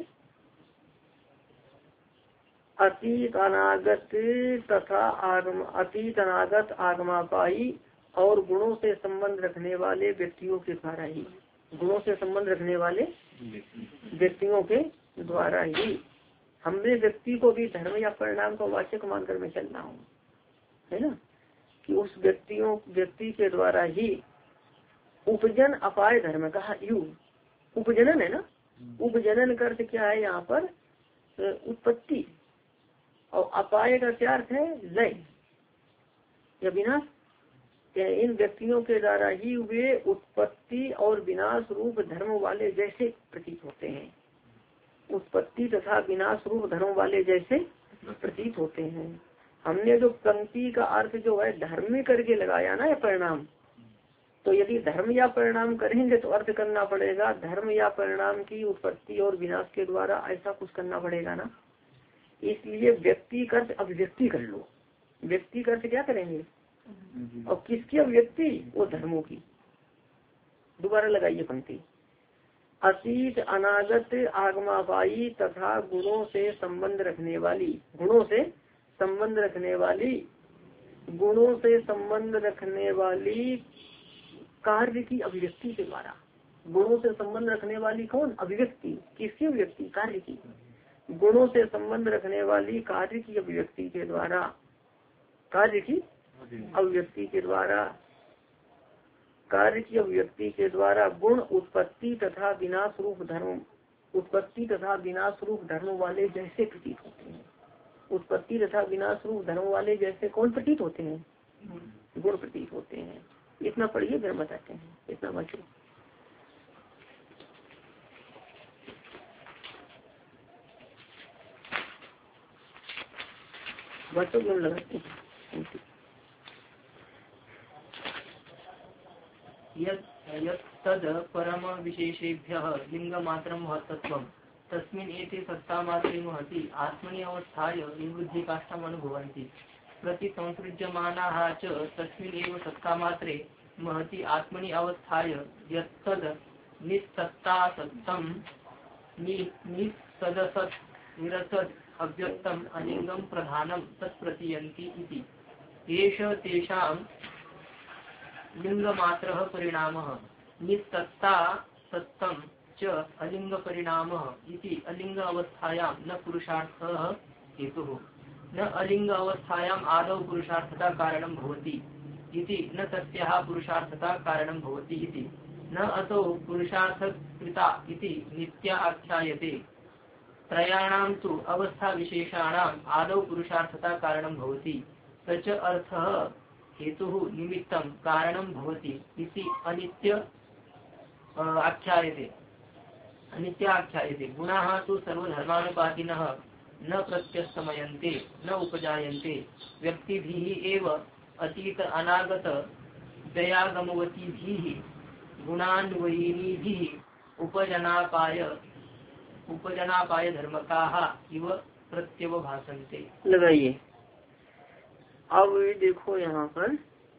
अतीत अनागत तथा अतीत अनागत आगमापाई और गुणों से संबंध रखने वाले व्यक्तियों के द्वारा ही, गुणों से संबंध रखने वाले व्यक्तियों के द्वारा ही। हमने व्यक्ति को भी धर्म या परिणाम का वाचक मानकर मैं चल रहा हूँ, है ना, कि उस व्यक्ति के द्वारा ही उपजन अपाय धर्म का यू उपजनन है ना। उपजनन का अर्थ क्या है यहाँ पर, उत्पत्ति, और अपाय का क्या अर्थ है, लय या विनाश। इन व्यक्तियों के द्वारा ही वे उत्पत्ति और विनाश रूप धर्म वाले जैसे प्रतीत होते हैं। उत्पत्ति तथा विनाश रूप धर्म वाले जैसे प्रतीत होते हैं। हमने जो पंक्ति का अर्थ जो है धर्म करके लगाया ना, या परिणाम, तो यदि धर्म या परिणाम करेंगे तो अर्थ करना पड़ेगा धर्म या परिणाम की उत्पत्ति और विनाश के द्वारा, ऐसा कुछ करना पड़ेगा ना। इसलिए व्यक्ति का अर्थ अभिव्यक्ति कर लो। व्यक्ति का अर्थ क्या करेंगे, और किसकी अभिव्यक्ति, वो धर्मों की। दोबारा लगाइए पंक्ति, अतीत अनागत आगमापाई तथा गुणों से संबंध रखने वाली, गुणों से संबंध रखने वाली, गुणों से संबंध रखने वाली कार्य की अभिव्यक्ति के द्वारा। गुणों से संबंध रखने वाली कौन, अभिव्यक्ति, किसकी अभिव्यक्ति, कार्य की। गुणों से संबंध रखने वाली कार्य की अभिव्यक्ति के द्वारा, कार्य की अभिव्यक्ति के द्वारा, कार्य की अभिव्यक्ति के द्वारा गुण उत्पत्ति तथा विनाश रूप धर्म, उत्पत्ति तथा विनाश रूप धर्म वाले जैसे प्रतीत होते हैं। उत्पत्ति तथा विनाश रूप धर्म वाले जैसे कौन प्रतीत होते हैं, गुण प्रतीत होते हैं। इतना पढ़िए फिर बताते हैं, इतना बचो। बच्चों क्यों लगाते हैं, तद परम विशेषेभ्यः लिंगमात्रं महत्त्वम् तस्मिन् एते सत्तामात्रे महति आत्मनि अवस्थाय निवृद्धिकाष्ठम् अनुभवन्ति प्रति संसृज्यमानाः च तस्मिन् एव सत्तामात्रे महति आत्मनि अवस्थाय यत्तद् निस्सत्तासत्तं निस्सदसत् निरसत् अव्यक्तम् अलिङ्गं प्रधानं तत्प्रतीयन्ति इति। एष तेषां लिंगमात्रः परिणामः निस्सत्ता सत्तं च अलिंग परिणामः इति अलिंग अवस्थायां न पुरुषार्थः हेतुः न अलिंग अवस्थायां आदौ पुरुषार्थता कारणं भवति इति न तस्याः पुरुषार्थता कारणं भवति इति न अतो पुरुषार्थकृता इति नित्या आख्यायते। त्रयाणां तु अवस्था विशेषाणाम् आदौ पुरुषार्थता कारणं भवति स च अर्थः हेतुः निमित्तं कारणं भवति इति अनित्य आख्यायते। अनित्या आख्यायते। गुणाः तु सर्वधर्मानुपातिनः न प्रत्यस्तमयन्ते न उपजायन्ते व्यक्तिभिः एव अतीत अनागत दयागमवतीभिः गुणान्वयिनीभिः उपजनापाय धर्मकाः इव प्रत्यवभासन्ते। लगाइए। अब देखो यहाँ पर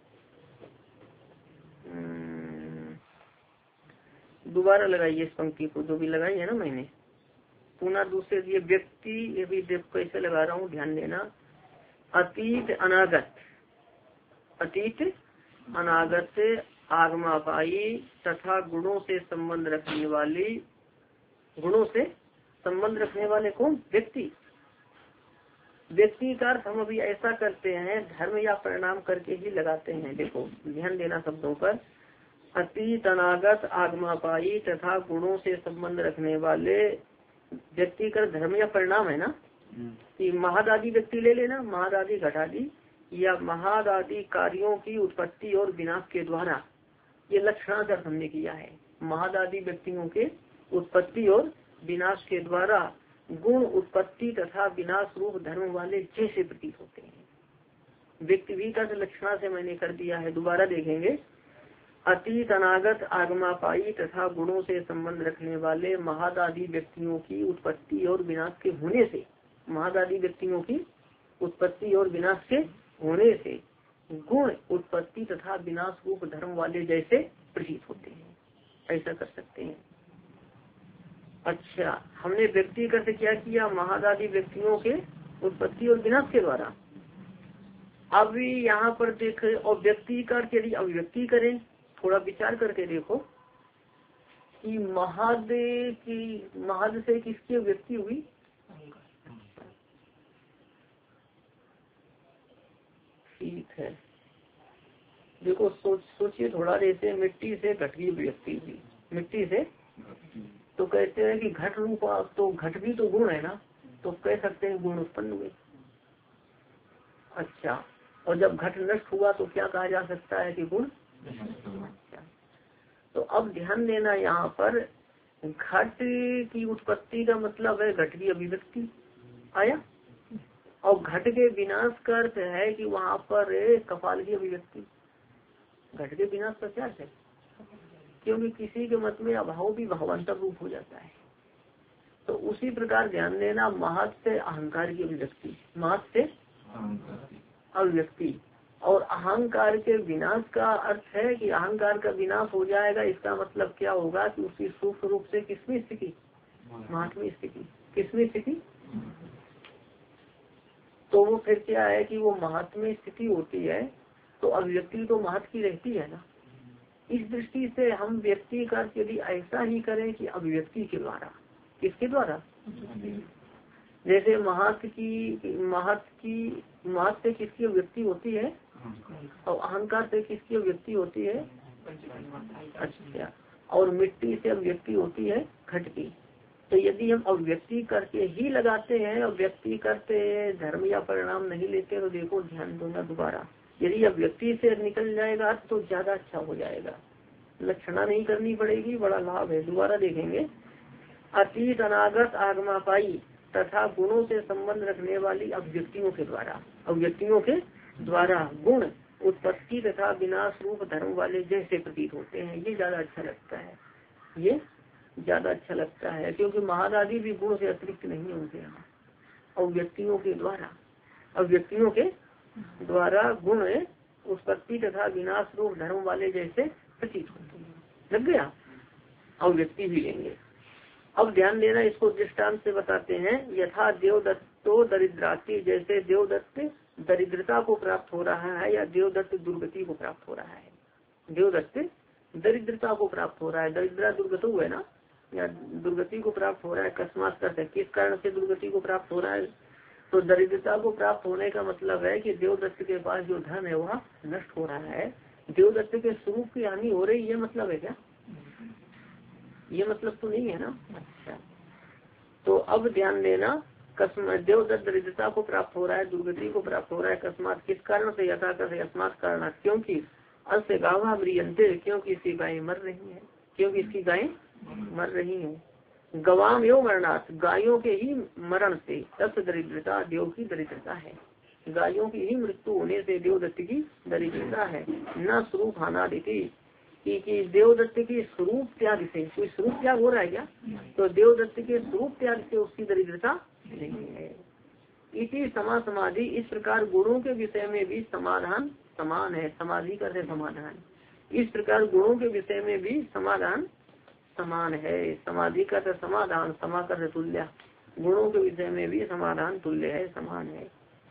दोबारा लगाइए इस पंक्ति को, जो भी लगाई है ना मैंने, पुनः दूसरे ये व्यक्ति, ये भी कैसे लगा रहा हूँ ध्यान देना। अतीत अनागत, अतीत अनागत आगमापाई तथा गुणों से संबंध रखने वाली, गुणों से संबंध रखने वाले कौन, व्यक्ति। व्यक्ति का अर्थ हम अभी ऐसा करते हैं धर्म या परिणाम करके ही लगाते हैं। देखो ध्यान देना शब्दों पर। अतीत अनागत आगमापाई तथा गुणों से संबंध रखने वाले व्यक्ति का धर्म या परिणाम है ना, कि महद आदि व्यक्ति ले लेना, महद आदि घट आदि या महद आदि कार्यों की उत्पत्ति और विनाश के द्वारा, ये लक्षणार्थ हमने किया है। महद आदि व्यक्तियों के उत्पत्ति और विनाश के द्वारा गुण उत्पत्ति तथा विनाश रूप धर्म वाले जैसे प्रतीत होते हैं। व्यक्ति भी का लक्षणा से मैंने कर दिया है, दोबारा देखेंगे। अतीत अनागत आगमापाई तथा गुणों से संबंध रखने वाले महद आदि व्यक्तियों की उत्पत्ति और विनाश के होने से, महद आदि व्यक्तियों की उत्पत्ति और विनाश के होने से गुण उत्पत्ति तथा विनाश रूप धर्म वाले जैसे प्रतीत होते हैं, ऐसा कर सकते हैं। अच्छा, हमने व्यक्ति करते क्या किया, महद आदि व्यक्तियों के उत्पत्ति और विनाश के द्वारा। अब यहाँ पर देखे और व्यक्ति का यदि अभिव्यक्ति करें, थोड़ा विचार करके देखो कि महद से किसकी अभिव्यक्ति हुई, ठीक है। देखो सोचिए थोड़ा, जैसे मिट्टी से घट की अभिव्यक्ति हुई, मिट्टी से, तो कहते हैं कि घट रूप, तो घट भी तो गुण है ना, तो कह सकते हैं गुण उत्पन्न हुए। अच्छा, और जब घट नष्ट हुआ तो क्या कहा जा सकता है कि गुण। अच्छा, तो अब ध्यान देना यहाँ पर घट की उत्पत्ति का मतलब है घट की अभिव्यक्ति आया, और घट के विनाश का अर्थ है कि वहाँ पर कपाल की अभिव्यक्ति। घट के विनाश का क्या है, क्योंकि किसी के मत में अभाव भी भावांतर रूप हो जाता है। तो उसी प्रकार ध्यान देना, महत से अहंकार की अभिव्यक्ति, महत से अभिव्यक्ति, और अहंकार के विनाश का अर्थ है कि अहंकार का विनाश हो जाएगा। इसका मतलब क्या होगा कि उसकी सूक्ष्म रूप से किसमें स्थिति, महात्मी स्थिति, किसमें स्थिति, तो वो फिर क्या है कि वो महात्मी स्थिति होती है, तो अभिव्यक्ति तो महत की रहती है ना। इस दृष्टि से हम व्यक्ति का यदि ऐसा ही करें कि अभिव्यक्ति के द्वारा, किसके द्वारा, जैसे महत से किसकी अभिव्यक्ति होती है, और अहंकार से किसकी अभिव्यक्ति होती है। अच्छा, और मिट्टी से अभिव्यक्ति होती है घट की। तो यदि हम अभिव्यक्ति करके ही लगाते हैं और व्यक्ति करते धर्म या परिणाम नहीं लेते, तो देखो ध्यान दूंगा दोबारा, यदि अभिव्यक्ति से निकल जाएगा तो ज्यादा अच्छा हो जाएगा, लक्षणा नहीं करनी पड़ेगी, बड़ा लाभ है। दोबारा देखेंगे, अतीत अनागत आगमापाई तथा गुणों से संबंध रखने वाली अभिव्यक्तियों के द्वारा, अभिव्यक्तियों के द्वारा गुण उत्पत्ति तथा विनाश रूप धर्म वाले जैसे प्रतीत होते हैं। ये ज्यादा अच्छा लगता है, ये ज्यादा अच्छा लगता है, क्योंकि महद आदि भी गुण से अतिरिक्त नहीं होते हैं। अभिव्यक्तियों के द्वारा, अभिव्यक्तियों के द्वारा गुण उत्पत्ति तथा विनाश रूप धर्म वाले जैसे प्रतीत होते हैं। लग गया, अभिव्यक्ति भी लेंगे। अब ध्यान देना, इसको दृष्टांत से बताते हैं। यथा देवदत्तो दरिद्राती, जैसे देवदत्त दरिद्रता को प्राप्त हो रहा है या देवदत्त दुर्गति को प्राप्त हो रहा है। देवदत्त दरिद्रता को प्राप्त हो रहा है, दरिद्रा दुर्गत हुआ है ना, या दुर्गति को प्राप्त हो रहा है। अकस्मात करते किस कारण से दुर्गति को प्राप्त हो रहा है, तो दरिद्रता को प्राप्त होने का मतलब है कि देवदत्त के पास जो धन है वह नष्ट हो रहा है, देवदत्त के स्वरूप की हानि हो रही, ये मतलब है क्या, ये मतलब तो नहीं है ना। अच्छा, तो अब ध्यान देना, देवदत्त दरिद्रता को प्राप्त हो रहा है, दुर्गति को प्राप्त हो रहा है। अकस्मात किस कारण से, यथाकथ अस्मात् कारण, क्योंकि अस्य गावा म्रियन्ते, क्योंकि इसकी गायें मर रही है, क्योंकि इसकी गायें मर रही है। गवाम एवं मरणार्थ, गायों के ही मरण से तत्व दरिद्रता, देव की दरिद्रता है। गायों की ही मृत्यु होने से देवदत्त की दरिद्रता है। न स्वरूप हाना देती, कि देवदत्त के स्वरूप त्याग से, कोई स्वरूप त्याग हो रहा है क्या, तो देवदत्त के स्वरूप त्याग से उसकी दरिद्रता नहीं है। इसी समाधि, इस प्रकार गुणों के विषय में भी समाधान समान है। समाधि का समाधान, इस प्रकार गुणों के विषय में भी समाधान समान है। समाधि का समाधान, समा कर तुल्य, गुणों के विषय में भी समाधान तुल्य है, समान है।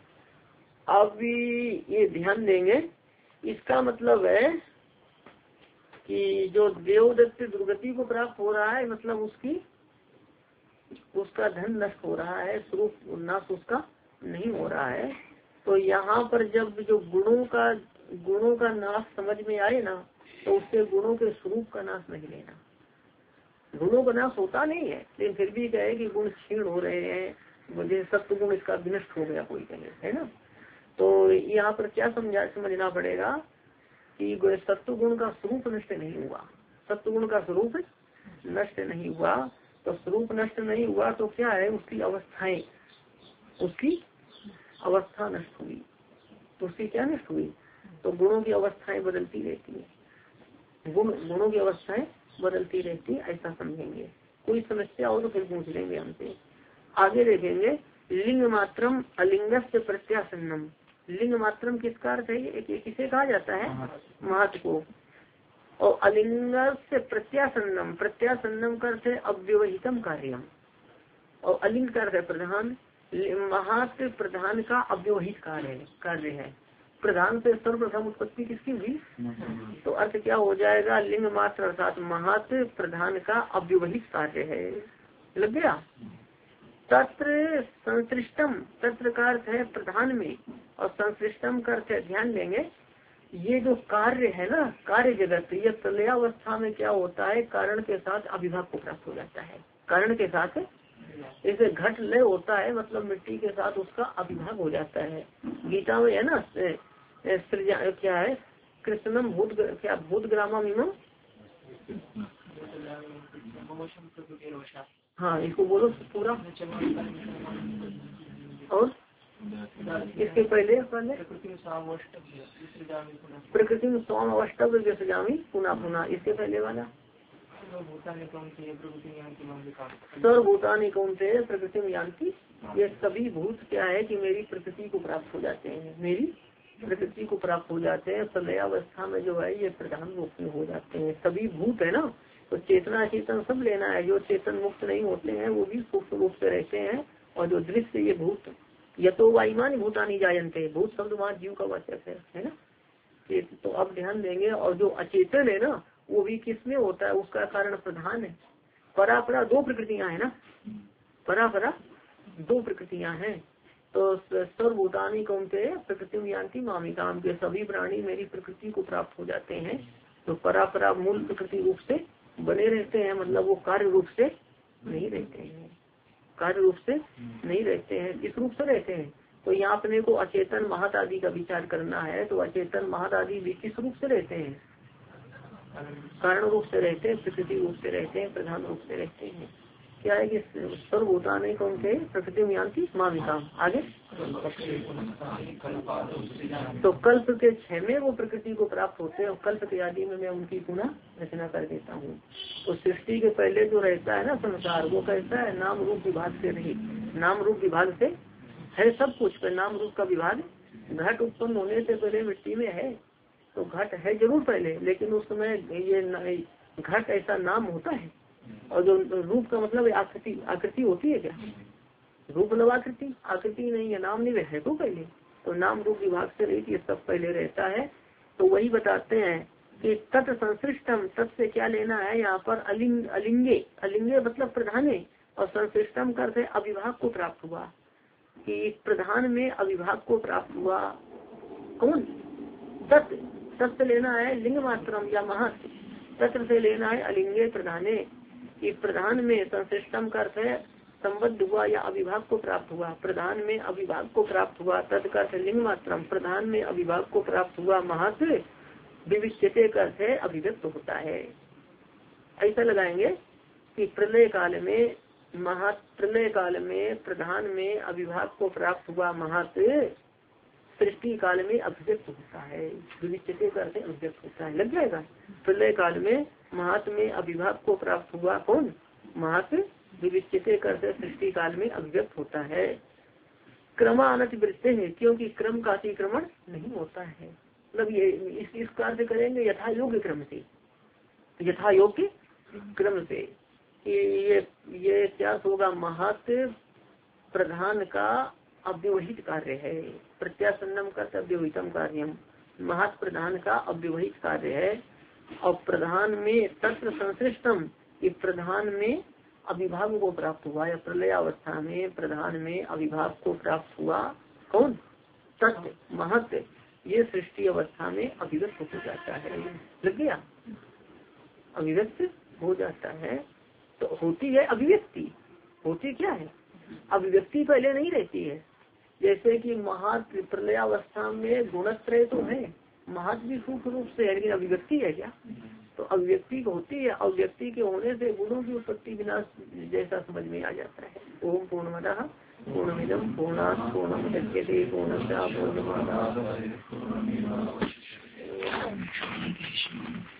अब ये ध्यान देंगे, इसका मतलब है कि जो देवदत्त दुर्गति को प्राप्त हो रहा है, मतलब उसका धन नष्ट हो रहा है, स्वरूप नाश उसका नहीं हो रहा है। तो यहाँ पर जब जो गुणों का नाश समझ में आए ना, तो उससे गुणों के स्वरूप का नाश नहीं लेना। गुणों का नाश होता नहीं है, लेकिन फिर भी कहे कि गुण क्षीण हो रहे हैं, मुझे सत्व गुण इसका विनष्ट हो गया कोई कहे, है ना। तो यहाँ पर क्या समझना पड़ेगा कि सत्व गुण का स्वरूप नष्ट नहीं हुआ, सत्व गुण का स्वरूप नष्ट नहीं हुआ। तो स्वरूप नष्ट नहीं हुआ तो क्या है, उसकी अवस्थाएं, उसकी अवस्था नष्ट हुई। तो उसकी क्या नष्ट हुई, तो गुणों की अवस्थाएं बदलती रहती है, गुणों की अवस्थाएं बदलती रहती है, ऐसा समझेंगे। कोई समस्या हो तो फिर पूछ लेंगे हमसे। आगे देखेंगे, लिंग मात्रम अलिंग से प्रत्यासन्नम। लिंग मात्रम किसका अर्थ है, ये किसे कहा जाता है, महत्व को। और अलिंग से प्रत्यासन्नम, प्रत्यासन्नम का अर्थ है अव्यवहितम कार्यम, और अलिंग का अर्थ है प्रधान। महात प्रधान का अव्यवहित कार्य है। प्रधान से सर्वप्रथम उत्पत्ति किसकी हुई, तो अर्थ क्या हो जाएगा, लिंग मात्र अर्थात महत प्रधान का अव्यवहित कार्य है। लग गया। तत्र संश्लिष्टम, तत्र का अर्थ है प्रधान में, और संश्लिष्टम का अर्थ है, ध्यान देंगे ये जो कार्य है ना, कार्य जगत, ये प्रलयावस्था में क्या होता है, कारण के साथ अविभाग को प्राप्त हो जाता है। कारण के साथ जैसे घट लय होता है, मतलब मिट्टी के साथ उसका अविभाग हो जाता है। गीता में है ना, क्या है, कृष्णम भूत, क्या भूत ग्रामा मीमम, हाँ इसको बोलो पूरा। और इसके पहले प्रकृति में स्वाम अवष्टव्य सजामी पुनः पुनः, इसके पहले वाला सर्वभूतानि कौनते प्रकृति में यान्ति। ये सभी भूत क्या है कि मेरी प्रकृति को प्राप्त हो जाते हैं, मेरी प्रकृति को प्राप्त हो जाते हैं। प्रलयावस्था में जो है ये प्रधान रूप में हो जाते हैं। सभी भूत है ना, तो चेतना चेतन सब लेना है। जो चेतन मुक्त नहीं होते हैं वो भी सूक्ष्म रूप से रहते हैं, और जो दृश्य ये भूत, यतो वायुमान भूतानि जायन्ते, भूत शब्द वहाँ जीव का वाचक है ना। तो अब ध्यान देंगे, और जो अचेतन है ना वो भी किसमें होता है, उसका कारण प्रधान है। परापरा दो प्रकृतियां है ना, परापरा दो प्रकृतियां हैं। तो सर्वभूतानि कौनते प्रकृति में यान्ति मामिकाम, के सभी प्राणी मेरी प्रकृति को प्राप्त हो जाते हैं। तो परापरा मूल प्रकृति रूप से बने रहते हैं, मतलब वो कार्य रूप से नहीं रहते हैं, कार्य रूप से नहीं रहते हैं। किस रूप से रहते हैं, तो यहाँ अपने को अचेतन महत आदि का विचार करना है। तो अचेतन महत आदि भी किस रूप से रहते हैं, कारण रूप से रहते हैं, प्रकृति रूप से रहते हैं, प्रधान रूप से रहते हैं। क्या है कि सर्वभूतानि कौनते प्रकृति में यान्ति मामिकाम। आगे तो कल्प के 6 में वो प्रकृति को प्राप्त होते हैं, और कल्प के आदि में मैं उनकी पुनः रचना कर देता हूँ। तो सृष्टि के पहले जो रहता है ना संसार, वो कैसा है, नाम रूप विभाग से रहित। नाम रूप विभाग से है सब कुछ, पर नाम रूप का विभाग, घट उत्पन्न होने से पहले मिट्टी में है, तो घट है जरूर पहले, लेकिन उस समय ये घट ऐसा नाम होता है। और जो रूप का मतलब है आकृति, आकृति होती है क्या, रूप मतलब आकृति, आकृति नहीं है, नाम नहीं है तो पहले। तो नाम रूप विभाग से रहित ये सब पहले रहता है। तो वही बताते हैं कि तत् संश्लिष्टम, तत् से क्या लेना है यहाँ पर, अलिंगे, अलिंगे मतलब प्रधाने, और संश्लिष्टम का अर्थ है अविभाग को प्राप्त हुआ, कि प्रधान में अविभाग को प्राप्त हुआ। कौन, तत्, तत् लेना है लिंग मात्रम या महत, तत्र से लेना है अलिंगे प्रधाने, कि प्रधान में संश्लिष्टम का अर्थ है संबद्ध हुआ या अविभाग को प्राप्त हुआ, प्रधान में अविभाग को प्राप्त हुआ। तत् का अर्थ लिंग मात्रम, प्रधान में अविभाग को प्राप्त हुआ। महत विविच्यते का अर्थ है अभिव्यक्त होता है। ऐसा लगाएंगे कि प्रलय काल में महत, प्रलय काल में प्रधान में अविभाग को प्राप्त हुआ महत, सृष्टि काल में अभिव्यक्त होता है। विविच्यते का अर्थ अभिव्यक्त होता है, लग जाएगा। प्रलय काल में महत में अविभाग को प्राप्त हुआ कौन, महत, विविच्यते का अर्थ सृष्टि काल में अभिव्यक्त होता है। क्रमानत वृत्ते है, क्योंकि क्रम का अतिक्रमण नहीं होता है। मतलब ये इस कार्य करेंगे यथा योग्य क्रम से, यथा योग्य क्रम से। ये क्या होगा, महत प्रधान का अव्यवहित कार्य है, प्रत्यासन्नम का अव्यवहितम कार्यम, महत प्रधान का अव्यवहित कार्य है। और प्रधान में तत्र संश्लिष्टम, कि प्रधान में अविभाग को प्राप्त हुआ, या प्रलयावस्था में प्रधान में अविभाग को प्राप्त हुआ कौन, तत् महत, ये सृष्टि अवस्था में अभिव्यक्त हो जाता है। लग गया, अभिव्यक्त हो जाता है। तो होती है अभिव्यक्ति, होती क्या है अभिव्यक्ति पहले नहीं रहती है। जैसे कि महत प्रलयावस्था में गुणत्रय तो है, महत भी सूक्ष्म रूप से है, लेकिन अभिव्यक्ति है क्या? तो अभिव्यक्ति होती है, अभिव्यक्ति के होने से गुणों की उत्पत्ति विनाश जैसा समझ में आ जाता है। ओम पूर्णमदः पूर्णमिदं पूर्णात् पूर्णमुदच्यते पूर्णस्य पूर्णमादाय